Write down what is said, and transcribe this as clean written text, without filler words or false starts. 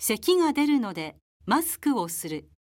咳が出るのでマスクをする。